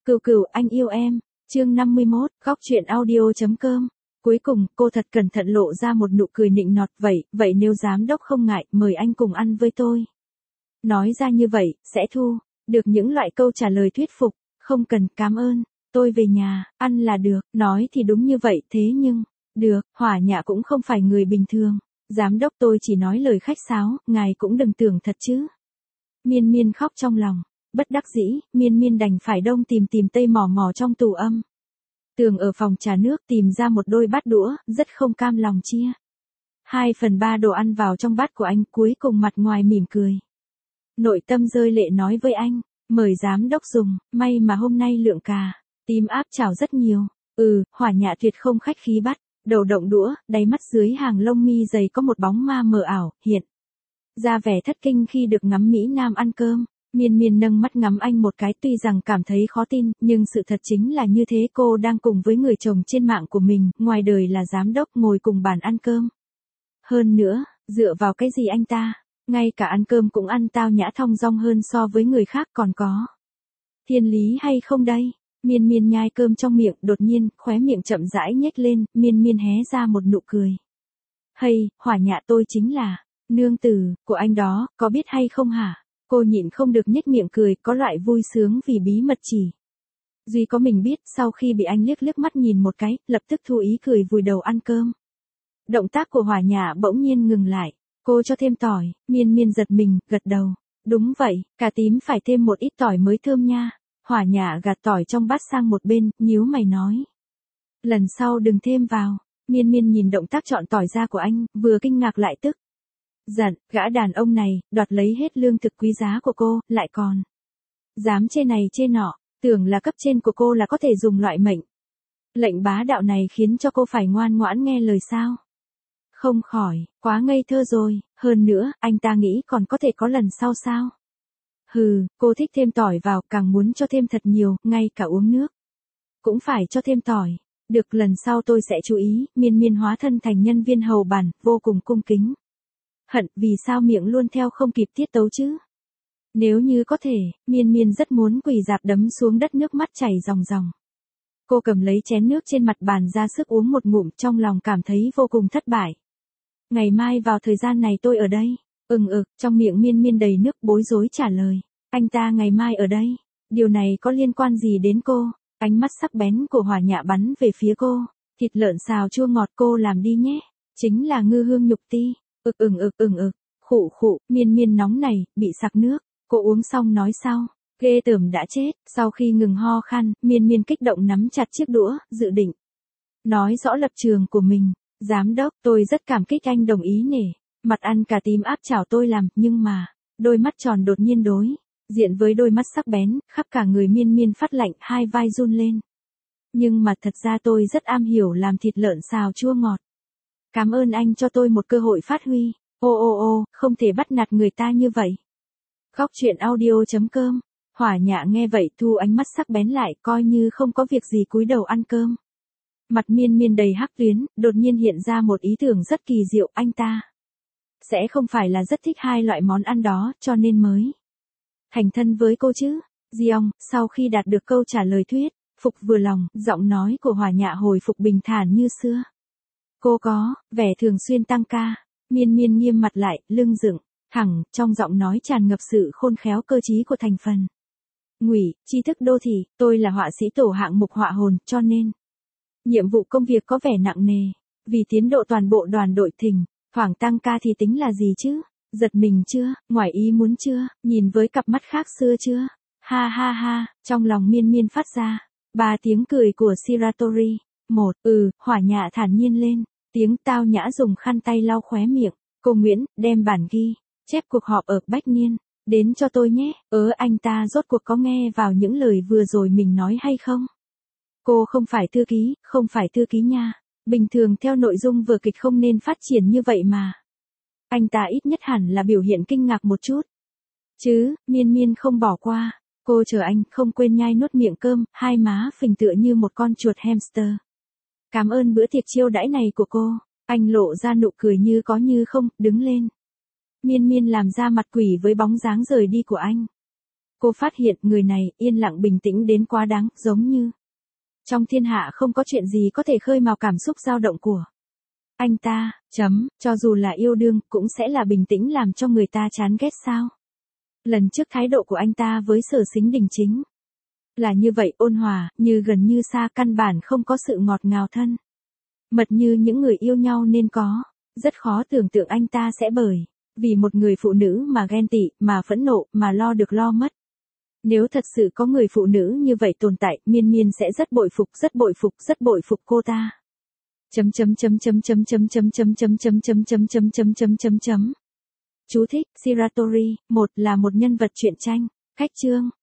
Cừu cừu anh yêu em. Chương 51, góc truyện audio.com. Cuối cùng, cô thật cẩn thận lộ ra một nụ cười nịnh nọt, vậy nếu giám đốc không ngại, mời anh cùng ăn với tôi. Nói ra như vậy, sẽ thu được những loại câu trả lời thuyết phục, không cần cảm ơn, tôi về nhà, ăn là được. Nói thì đúng như vậy, thế nhưng, được, Hỏa Nhạ cũng không phải người bình thường. Giám đốc, tôi chỉ nói lời khách sáo, ngài cũng đừng tưởng thật chứ. Miên Miên khóc trong lòng. Bất đắc dĩ, Miên Miên đành phải đông tìm tây mò mò trong tủ âm. Tường ở phòng trà nước tìm ra một đôi bát đũa, rất không cam lòng chia 2/3 đồ ăn vào trong bát của anh, cuối cùng mặt ngoài mỉm cười. Nội tâm rơi lệ nói với anh, mời giám đốc dùng, may mà hôm nay lượng cà tím áp chảo rất nhiều. Hỏa Nhạ tuyệt không khách khí bắt đầu động đũa, đáy mắt dưới hàng lông mi dày có một bóng ma mờ ảo, hiện ra vẻ thất kinh khi được ngắm mỹ nam ăn cơm. Miên Miên nâng mắt ngắm anh một cái, tuy rằng cảm thấy khó tin, nhưng sự thật chính là như thế, cô đang cùng với người chồng trên mạng của mình, ngoài đời là giám đốc, ngồi cùng bàn ăn cơm. Hơn nữa, dựa vào cái gì anh ta, ngay cả ăn cơm cũng ăn tao nhã thong dong hơn so với người khác, còn có thiên lý hay không đây? Miên Miên nhai cơm trong miệng, đột nhiên, khóe miệng chậm rãi nhếch lên, Miên Miên hé ra một nụ cười. Hay, Hỏa Nhạ, tôi chính là nương tử của anh đó, có biết hay không hả? Cô nhịn không được nhếch miệng cười, có loại vui sướng vì bí mật chỉ duy có mình biết. Sau khi bị anh liếc mắt nhìn một cái, lập tức thu ý cười vùi đầu ăn cơm. Động tác của Hỏa Nhạ bỗng nhiên ngừng lại. Cô cho thêm tỏi. Miên Miên giật mình, gật đầu. Đúng vậy, cà tím phải thêm một ít tỏi mới thơm nha. Hỏa Nhạ gạt tỏi trong bát sang một bên, nhíu mày nói. Lần sau đừng thêm vào. Miên Miên nhìn động tác chọn tỏi ra của anh, vừa kinh ngạc lại tức giận, gã đàn ông này, đoạt lấy hết lương thực quý giá của cô, lại còn dám chê này chê nọ, tưởng là cấp trên của cô là có thể dùng loại mệnh lệnh bá đạo này khiến cho cô phải ngoan ngoãn nghe lời sao? Không khỏi, quá ngây thơ rồi, hơn nữa, anh ta nghĩ còn có thể có lần sau sao? Cô thích thêm tỏi vào, càng muốn cho thêm thật nhiều, ngay cả uống nước cũng phải cho thêm tỏi. Được, lần sau tôi sẽ chú ý. Miên Miên hóa thân thành nhân viên hầu bàn, vô cùng cung kính. Hận, vì sao miệng luôn theo không kịp tiết tấu chứ? Nếu như có thể, Miên Miên rất muốn quỳ dạp đấm xuống đất, nước mắt chảy ròng ròng. Cô cầm lấy chén nước trên mặt bàn ra sức uống một ngụm, trong lòng cảm thấy vô cùng thất bại. Ngày mai vào thời gian này tôi ở đây. Trong miệng Miên Miên đầy nước, bối rối trả lời. Anh ta ngày mai ở đây. Điều này có liên quan gì đến cô? Ánh mắt sắc bén của Hỏa Nhạ bắn về phía cô. Thịt lợn xào chua ngọt cô làm đi nhé. Chính là ngư hương nhục ti. Khụ, Miên Miên nóng này, bị sặc nước. Cô uống xong nói sau. Ghê tởm đã chết. Sau khi ngừng ho khan, Miên Miên kích động nắm chặt chiếc đũa, dự định nói rõ lập trường của mình. Giám đốc, tôi rất cảm kích anh đồng ý nể mặt ăn cà tím áp chảo tôi làm, nhưng mà, đôi mắt tròn đột nhiên đối diện với đôi mắt sắc bén, khắp cả người Miên Miên phát lạnh, hai vai run lên. Nhưng mà thật ra tôi rất am hiểu làm thịt lợn xào chua ngọt. Cảm ơn anh cho tôi một cơ hội phát huy. Không thể bắt nạt người ta như vậy. Góc truyện audio.com. Hỏa Nhạ nghe vậy thu ánh mắt sắc bén lại, coi như không có việc gì cúi đầu ăn cơm. Mặt Miên Miên đầy hắc tuyến, đột nhiên hiện ra một ý tưởng rất kỳ diệu, anh ta sẽ không phải là rất thích hai loại món ăn đó, cho nên mới thành thân với cô chứ? Giong, sau khi đạt được câu trả lời thuyết phục vừa lòng, giọng nói của Hỏa Nhạ hồi phục bình thản như xưa. Cô có vẻ thường xuyên tăng ca. Miên Miên nghiêm mặt lại, lưng dựng thẳng, trong giọng nói tràn ngập sự khôn khéo cơ trí của thành phần ngụy tri thức đô thị. Tôi là họa sĩ tổ hạng mục họa hồn, cho nên nhiệm vụ công việc có vẻ nặng nề. Vì tiến độ toàn bộ đoàn đội thỉnh thoảng tăng ca thì tính là gì chứ? Giật mình chưa? Ngoài ý muốn chưa? Nhìn với cặp mắt khác xưa chưa? Ha ha ha, trong lòng Miên Miên phát ra 3 tiếng cười của Shiratori. Hỏa Nhạ thản nhiên lên tiếng, tao nhã dùng khăn tay lau khóe miệng. Cô Nguyễn, đem bản ghi chép cuộc họp ở Bách Niên đến cho tôi nhé. Anh ta rốt cuộc có nghe vào những lời vừa rồi mình nói hay không? Cô không phải thư ký nha. Bình thường theo nội dung vở kịch không nên phát triển như vậy mà. Anh ta ít nhất hẳn là biểu hiện kinh ngạc một chút chứ. Miên Miên không bỏ qua. Cô chờ anh, không quên nhai nuốt miệng cơm, hai má phình tựa như một con chuột hamster. Cảm ơn bữa tiệc chiêu đãi này của cô. Anh lộ ra nụ cười như có như không, đứng lên. Miên Miên làm ra mặt quỷ với bóng dáng rời đi của anh. Cô phát hiện người này yên lặng bình tĩnh đến quá đáng, giống như trong thiên hạ không có chuyện gì có thể khơi mào cảm xúc dao động của anh ta, cho dù là yêu đương, cũng sẽ là bình tĩnh làm cho người ta chán ghét sao. Lần trước thái độ của anh ta với Sở Sính Đình chính là như vậy, ôn hòa, như gần như xa, căn bản không có sự ngọt ngào thân mật như những người yêu nhau nên có. Rất khó tưởng tượng anh ta sẽ bởi vì một người phụ nữ mà ghen tị, mà phẫn nộ, mà lo được lo mất. Nếu thật sự có người phụ nữ như vậy tồn tại, Miên Miên sẽ rất bội phục, rất bội phục, rất bội phục cô ta. Chú thích, Shiratori, một là một nhân vật truyện tranh. Khách chương.